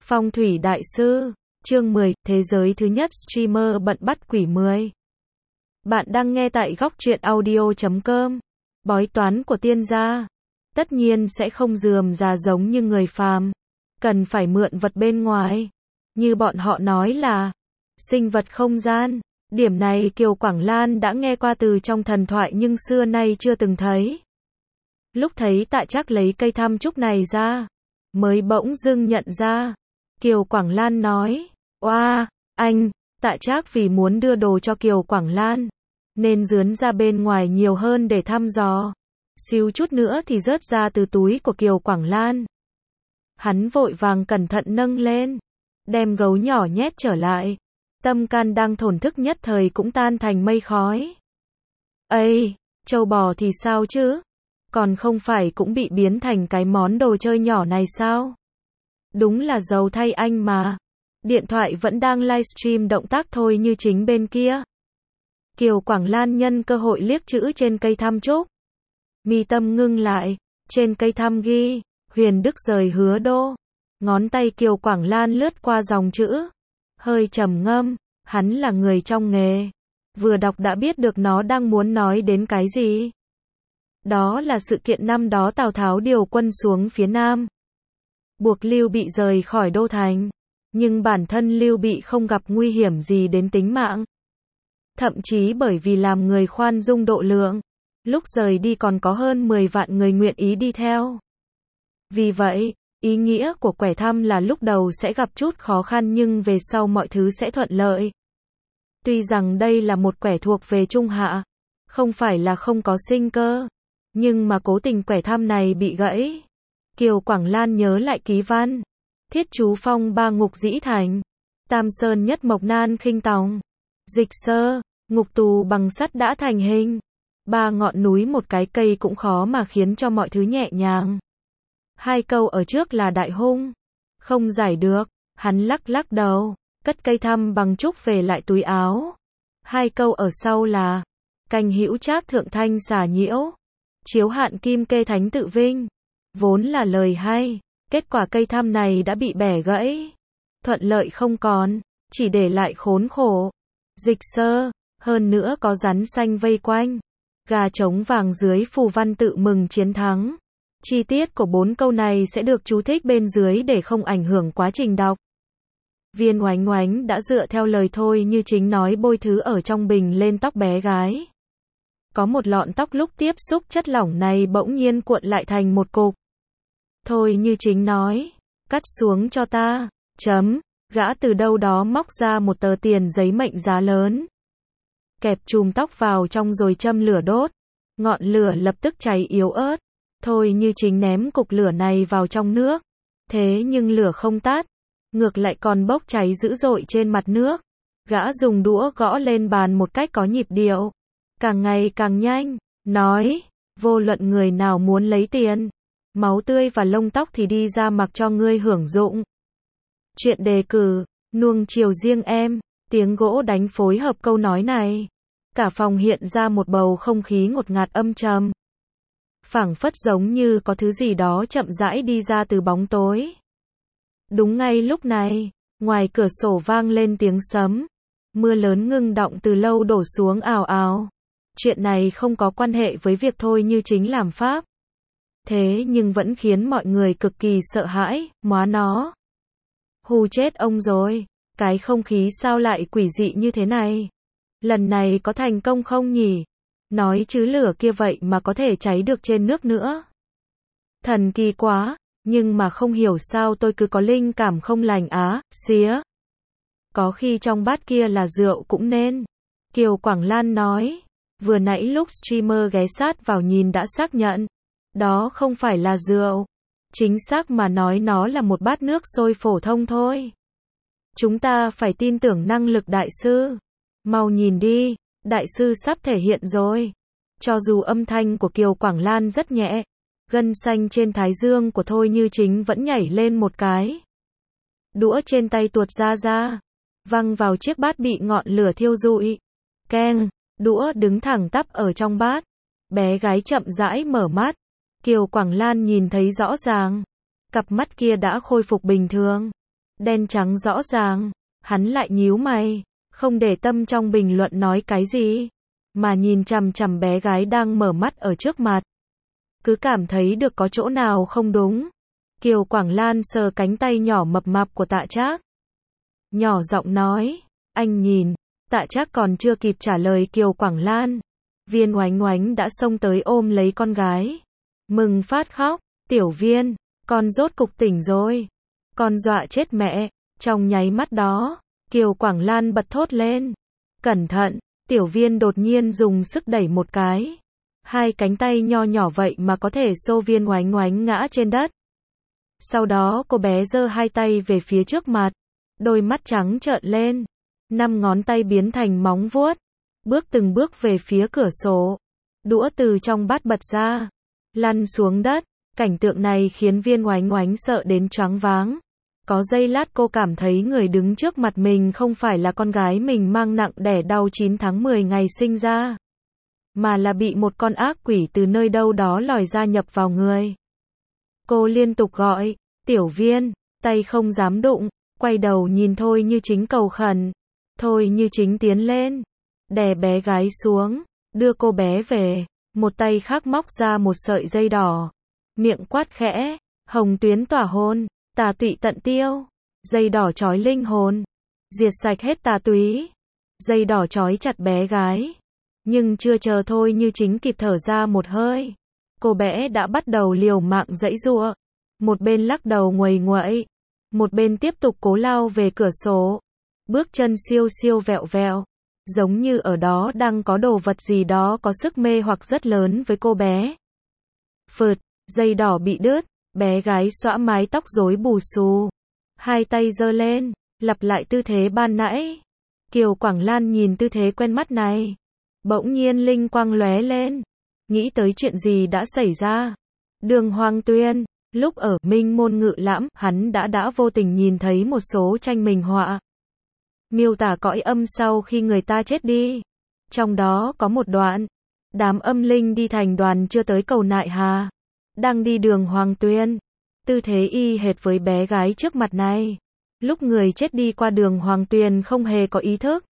Phong thủy đại sư, chương 10, thế giới thứ nhất streamer bận bắt quỷ 10. Bạn đang nghe tại góc truyện audio.com. Bói toán của tiên gia, tất nhiên sẽ không rườm rà giống như người phàm, cần phải mượn vật bên ngoài, như bọn họ nói là sinh vật không gian. Điểm này Kiều Quảng Lan đã nghe qua từ trong thần thoại nhưng xưa nay chưa từng thấy. Lúc thấy Tạ Trác lấy cây tham trúc này ra, mới bỗng dưng nhận ra. Kiều Quảng Lan nói, oa, anh, Tạ Trác vì muốn đưa đồ cho Kiều Quảng Lan, nên rướn ra bên ngoài nhiều hơn để thăm dò. Xíu chút nữa thì rớt ra từ túi của Kiều Quảng Lan. Hắn vội vàng cẩn thận nâng lên, đem gấu nhỏ nhét trở lại. Tâm can đang thổn thức nhất thời cũng tan thành mây khói. Ây, trâu bò thì sao chứ? Còn không phải cũng bị biến thành cái món đồ chơi nhỏ này sao? Đúng là giàu thay anh mà. Điện thoại vẫn đang livestream động tác thôi như chính bên kia. Kiều Quảng Lan nhân cơ hội liếc chữ trên cây tham trúc. Mi tâm ngưng lại, trên cây tham ghi, Huyền Đức rời Hứa Đô. Ngón tay Kiều Quảng Lan lướt qua dòng chữ. Hơi trầm ngâm, hắn là người trong nghề. Vừa đọc đã biết được nó đang muốn nói đến cái gì. Đó là sự kiện năm đó Tào Tháo điều quân xuống phía Nam, buộc Lưu Bị rời khỏi đô thành, nhưng bản thân Lưu Bị không gặp nguy hiểm gì đến tính mạng. Thậm chí bởi vì làm người khoan dung độ lượng, lúc rời đi còn có hơn 10 vạn người nguyện ý đi theo. Vì vậy, ý nghĩa của quẻ thăm là lúc đầu sẽ gặp chút khó khăn nhưng về sau mọi thứ sẽ thuận lợi. Tuy rằng đây là một quẻ thuộc về trung hạ, không phải là không có sinh cơ, nhưng mà cố tình quẻ thăm này bị gãy. Kiều Quảng Lan nhớ lại ký văn. Thiết chú phong ba ngục dĩ thành. Tam sơn nhất mộc nan khinh tòng. Dịch sơ, ngục tù bằng sắt đã thành hình. Ba ngọn núi một cái cây cũng khó mà khiến cho mọi thứ nhẹ nhàng. Hai câu ở trước là đại hung. Không giải được, hắn lắc lắc đầu, cất cây thăm bằng trúc về lại túi áo. Hai câu ở sau là canh hữu trác thượng thanh xả nhiễu. Chiếu hạn kim kê thánh tự vinh. Vốn là lời hay, kết quả cây thăm này đã bị bẻ gãy. Thuận lợi không còn, chỉ để lại khốn khổ. Dịch sơ, hơn nữa có rắn xanh vây quanh. Gà trống vàng dưới phù văn tự mừng chiến thắng. Chi tiết của 4 câu này sẽ được chú thích bên dưới để không ảnh hưởng quá trình đọc. Viên Oánh Oánh đã dựa theo lời Thôi Như Chính nói bôi thứ ở trong bình lên tóc bé gái. Có một lọn tóc lúc tiếp xúc chất lỏng này bỗng nhiên cuộn lại thành một cục. Thôi Như Chính nói, cắt xuống cho ta, chấm, gã từ đâu đó móc ra một tờ tiền giấy mệnh giá lớn. Kẹp chùm tóc vào trong rồi châm lửa đốt, ngọn lửa lập tức cháy yếu ớt. Thôi Như Chính ném cục lửa này vào trong nước, thế nhưng lửa không tắt, ngược lại còn bốc cháy dữ dội trên mặt nước. Gã dùng đũa gõ lên bàn một cách có nhịp điệu, càng ngày càng nhanh, nói, vô luận người nào muốn lấy tiền, máu tươi và lông tóc thì đi ra mặc cho ngươi hưởng dụng. Chuyện đề cử, nuông chiều riêng em, tiếng gỗ đánh phối hợp câu nói này. Cả phòng hiện ra một bầu không khí ngột ngạt âm trầm. Phảng phất giống như có thứ gì đó chậm rãi đi ra từ bóng tối. Đúng ngay lúc này, ngoài cửa sổ vang lên tiếng sấm. Mưa lớn ngưng đọng từ lâu đổ xuống ào ào. Chuyện này không có quan hệ với việc Thôi Như Chính làm pháp. Thế nhưng vẫn khiến mọi người cực kỳ sợ hãi, móa nó. Hù chết ông rồi, cái không khí sao lại quỷ dị như thế này? Lần này có thành công không nhỉ? Nói chứ lửa kia vậy mà có thể cháy được trên nước nữa. Thần kỳ quá, nhưng mà không hiểu sao tôi cứ có linh cảm không lành á, xía. Có khi trong bát kia là rượu cũng nên. Kiều Quảng Lan nói, vừa nãy lúc streamer ghé sát vào nhìn đã xác nhận. Đó không phải là rượu. Chính xác mà nói nó là một bát nước sôi phổ thông thôi. Chúng ta phải tin tưởng năng lực đại sư. Mau nhìn đi, đại sư sắp thể hiện rồi. Cho dù âm thanh của Kiều Quảng Lan rất nhẹ, gân xanh trên thái dương của Thôi Như Chính vẫn nhảy lên một cái. Đũa trên tay tuột ra, văng vào chiếc bát bị ngọn lửa thiêu rụi. Keng, đũa đứng thẳng tắp ở trong bát. Bé gái chậm rãi mở mắt. Kiều Quảng Lan nhìn thấy rõ ràng. Cặp mắt kia đã khôi phục bình thường. Đen trắng rõ ràng. Hắn lại nhíu mày, không để tâm trong bình luận nói cái gì, mà nhìn chằm chằm bé gái đang mở mắt ở trước mặt. Cứ cảm thấy được có chỗ nào không đúng. Kiều Quảng Lan sờ cánh tay nhỏ mập mạp của Tạ Trác. Nhỏ giọng nói, anh nhìn. Tạ Trác còn chưa kịp trả lời Kiều Quảng Lan, Viên Oánh Oánh đã xông tới ôm lấy con gái. Mừng phát khóc, Tiểu Viên, con rốt cục tỉnh rồi. Con dọa chết mẹ. Trong nháy mắt đó, Kiều Quảng Lan bật thốt lên. Cẩn thận, Tiểu Viên đột nhiên dùng sức đẩy một cái. Hai cánh tay nho nhỏ vậy mà có thể xô Viên Oánh Oánh ngã trên đất. Sau đó cô bé giơ hai tay về phía trước mặt, đôi mắt trắng trợn lên, 5 ngón tay biến thành móng vuốt, bước từng bước về phía cửa sổ. Đũa từ trong bát bật ra, lăn xuống đất. Cảnh tượng này khiến Viên Oánh Oánh sợ đến choáng váng. Có giây lát cô cảm thấy người đứng trước mặt mình không phải là con gái mình mang nặng đẻ đau 9 tháng 10 ngày sinh ra, mà là bị một con ác quỷ từ nơi đâu đó lòi ra nhập vào người. Cô liên tục gọi, Tiểu Viên, tay không dám đụng, quay đầu nhìn Thôi Như Chính cầu khẩn. Thôi Như Chính tiến lên, đè bé gái xuống, đưa cô bé về, một tay khác móc ra một sợi dây đỏ, miệng quát khẽ, hồng tuyến tỏa hồn, tà tụy tận tiêu, dây đỏ trói linh hồn, diệt sạch hết tà túy. Dây đỏ trói chặt bé gái, nhưng chưa chờ Thôi Như Chính kịp thở ra một hơi, cô bé đã bắt đầu liều mạng giãy giụa, một bên lắc đầu nguầy nguậy, một bên tiếp tục cố lao về cửa sổ, bước chân siêu siêu vẹo vẹo, giống như ở đó đang có đồ vật gì đó có sức mê hoặc rất lớn với cô bé. Phượt, dây đỏ bị đứt, bé gái xõa mái tóc rối bù xù, hai tay giơ lên, lặp lại tư thế ban nãy. Kiều Quảng Lan nhìn tư thế quen mắt này, bỗng nhiên linh quang lóe lên, nghĩ tới chuyện gì đã xảy ra. Đường Hoàng Tuyên, lúc ở Minh Môn Ngự Lãm, hắn đã vô tình nhìn thấy một số tranh minh họa, miêu tả cõi âm sau khi người ta chết đi. Trong đó có một đoạn, đám âm linh đi thành đoàn chưa tới cầu Nại Hà, đang đi đường Hoàng Tuyên, tư thế y hệt với bé gái trước mặt này. Lúc người chết đi qua đường Hoàng Tuyền không hề có ý thức,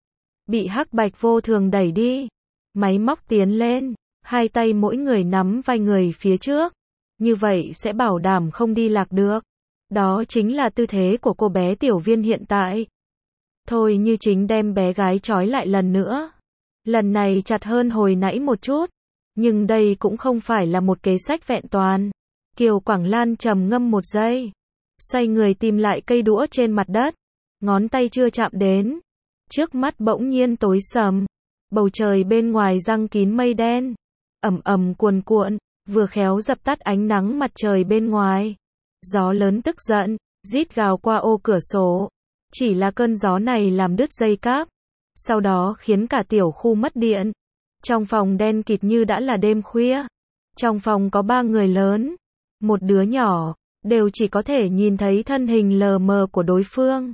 bị hắc bạch vô thường đẩy đi, máy móc tiến lên, hai tay mỗi người nắm vai người phía trước, như vậy sẽ bảo đảm không đi lạc được. Đó chính là tư thế của cô bé Tiểu Viên hiện tại. Thôi Như Chính đem bé gái trói lại lần nữa, lần này chặt hơn hồi nãy một chút, nhưng đây cũng không phải là một kế sách vẹn toàn. Kiều Quảng Lan trầm ngâm một giây, xoay người tìm lại cây đũa trên mặt đất, ngón tay chưa chạm đến, trước mắt bỗng nhiên tối sầm, bầu trời bên ngoài giăng kín mây đen, ầm ầm cuồn cuộn, vừa khéo dập tắt ánh nắng mặt trời bên ngoài. Gió lớn tức giận, rít gào qua ô cửa sổ, chỉ là cơn gió này làm đứt dây cáp, sau đó khiến cả tiểu khu mất điện. Trong phòng đen kịt như đã là đêm khuya, trong phòng có 3 người lớn, một đứa nhỏ, đều chỉ có thể nhìn thấy thân hình lờ mờ của đối phương.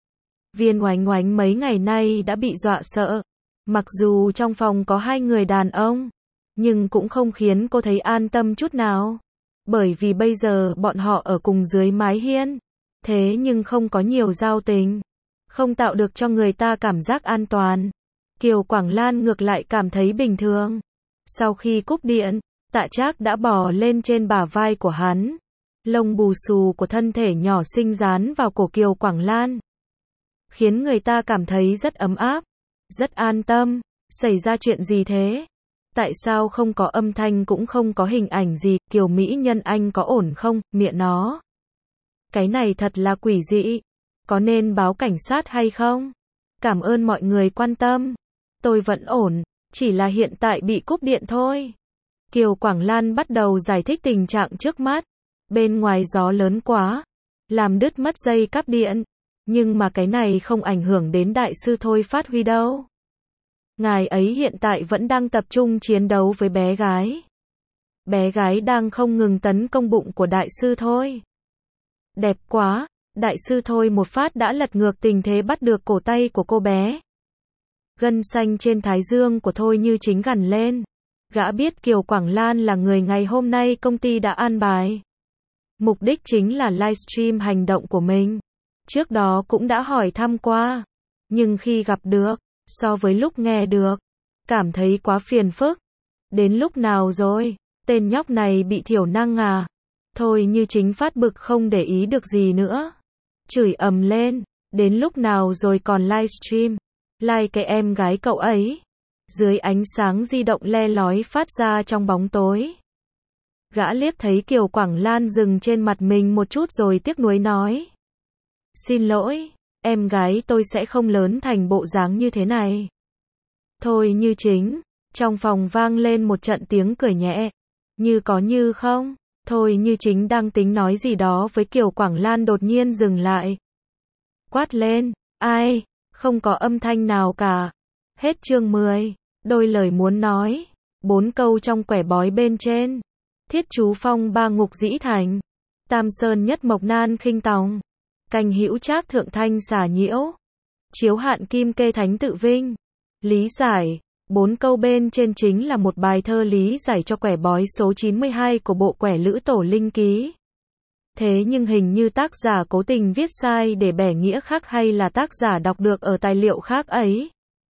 Viên Oánh Oánh mấy ngày nay đã bị dọa sợ, mặc dù trong phòng có 2 người đàn ông, nhưng cũng không khiến cô thấy an tâm chút nào, bởi vì bây giờ bọn họ ở cùng dưới mái hiên, thế nhưng không có nhiều giao tình, không tạo được cho người ta cảm giác an toàn. Kiều Quảng Lan ngược lại cảm thấy bình thường. Sau khi cúp điện, Tạ Trác đã bò lên trên bả vai của hắn, lông bù xù của thân thể nhỏ xinh dán vào cổ Kiều Quảng Lan, khiến người ta cảm thấy rất ấm áp, rất an tâm. Xảy ra chuyện gì thế? Tại sao không có âm thanh cũng không có hình ảnh gì? Kiều mỹ nhân anh có ổn không? Mẹ nó, cái này thật là quỷ dị, có nên báo cảnh sát hay không? Cảm ơn mọi người quan tâm, tôi vẫn ổn, chỉ là hiện tại bị cúp điện thôi. Kiều Quảng Lan bắt đầu giải thích tình trạng trước mắt. Bên ngoài gió lớn quá, làm đứt mất dây cáp điện, nhưng mà cái này không ảnh hưởng đến đại sư Thôi phát huy đâu. Ngài ấy hiện tại vẫn đang tập trung chiến đấu với bé gái. Bé gái đang không ngừng tấn công bụng của đại sư Thôi. Đẹp quá, đại sư Thôi một phát đã lật ngược tình thế bắt được cổ tay của cô bé. Gân xanh trên thái dương của Thôi Như Chính gằn lên. Gã biết Kiều Quảng Lan là người ngày hôm nay công ty đã an bài. Mục đích chính là livestream hành động của mình. Trước đó cũng đã hỏi thăm qua, nhưng khi gặp được, so với lúc nghe được, cảm thấy quá phiền phức. Đến lúc nào rồi? Tên nhóc này bị thiểu năng à? Thôi Như Chính phát bực không để ý được gì nữa. Chửi ầm lên, đến lúc nào rồi còn livestream? Like cái em gái cậu ấy. Dưới ánh sáng di động le lói phát ra trong bóng tối. Gã liếc thấy Kiều Quảng Lan dừng trên mặt mình một chút rồi tiếc nuối nói. Xin lỗi, em gái tôi sẽ không lớn thành bộ dáng như thế này. Thôi Như Chính, trong phòng vang lên một trận tiếng cười nhẹ. Như có như không? Thôi Như Chính đang tính nói gì đó với Kiều Quảng Lan đột nhiên dừng lại. Quát lên, ai? Không có âm thanh nào cả. Hết chương 10. Đôi lời muốn nói. 4 câu trong quẻ bói bên trên. Thiết chú phong ba ngục dĩ thành. Tam sơn nhất mộc nan khinh tòng. Canh hữu trác thượng thanh xả nhiễu. Chiếu hạn kim kê thánh tự vinh. Lý giải. 4 câu bên trên chính là một bài thơ lý giải cho quẻ bói số 92 của bộ quẻ Lữ Tổ Linh Ký. Thế nhưng hình như tác giả cố tình viết sai để bẻ nghĩa khác hay là tác giả đọc được ở tài liệu khác ấy.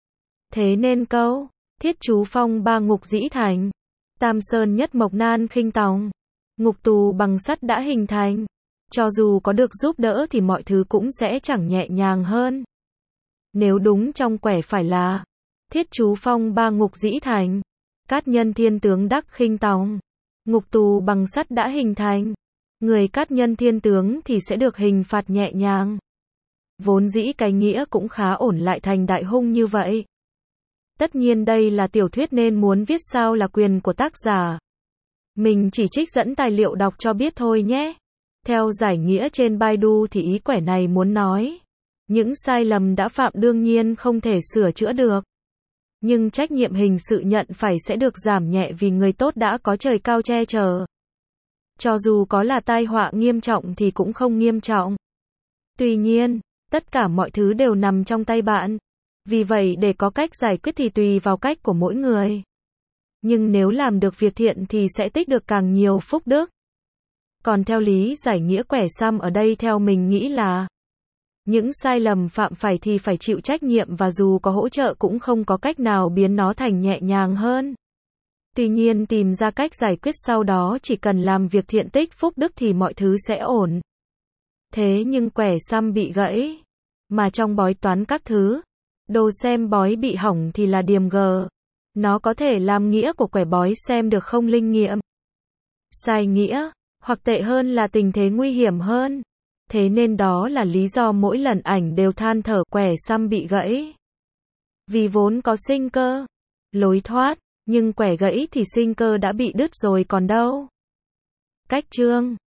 Thế nên câu, thiết chú phong ba ngục dĩ thành. Tam sơn nhất mộc nan khinh tòng. Ngục tù bằng sắt đã hình thành. Cho dù có được giúp đỡ thì mọi thứ cũng sẽ chẳng nhẹ nhàng hơn. Nếu đúng trong quẻ phải là thiết chú phong ba ngục dĩ thành. Cát nhân thiên tướng đắc khinh tòng. Ngục tù bằng sắt đã hình thành. Người cát nhân thiên tướng thì sẽ được hình phạt nhẹ nhàng. Vốn dĩ cái nghĩa cũng khá ổn lại thành đại hung như vậy. Tất nhiên đây là tiểu thuyết nên muốn viết sao là quyền của tác giả. Mình chỉ trích dẫn tài liệu đọc cho biết thôi nhé. Theo giải nghĩa trên Baidu thì ý quẻ này muốn nói. Những sai lầm đã phạm đương nhiên không thể sửa chữa được. Nhưng trách nhiệm hình sự nhận phải sẽ được giảm nhẹ vì người tốt đã có trời cao che chở. Cho dù có là tai họa nghiêm trọng thì cũng không nghiêm trọng. Tuy nhiên, tất cả mọi thứ đều nằm trong tay bạn. Vì vậy để có cách giải quyết thì tùy vào cách của mỗi người. Nhưng nếu làm được việc thiện thì sẽ tích được càng nhiều phúc đức. Còn theo lý giải nghĩa quẻ xăm ở đây theo mình nghĩ là những sai lầm phạm phải thì phải chịu trách nhiệm và dù có hỗ trợ cũng không có cách nào biến nó thành nhẹ nhàng hơn. Tuy nhiên tìm ra cách giải quyết sau đó chỉ cần làm việc thiện tích phúc đức thì mọi thứ sẽ ổn. Thế nhưng quẻ xăm bị gãy. Mà trong bói toán các thứ, đồ xem bói bị hỏng thì là điềm gờ. Nó có thể làm nghĩa của quẻ bói xem được không linh nghiệm. Sai nghĩa, hoặc tệ hơn là tình thế nguy hiểm hơn. Thế nên đó là lý do mỗi lần ảnh đều than thở quẻ xăm bị gãy. Vì vốn có sinh cơ, lối thoát, nhưng quẻ gãy thì sinh cơ đã bị đứt rồi còn đâu. Cách chương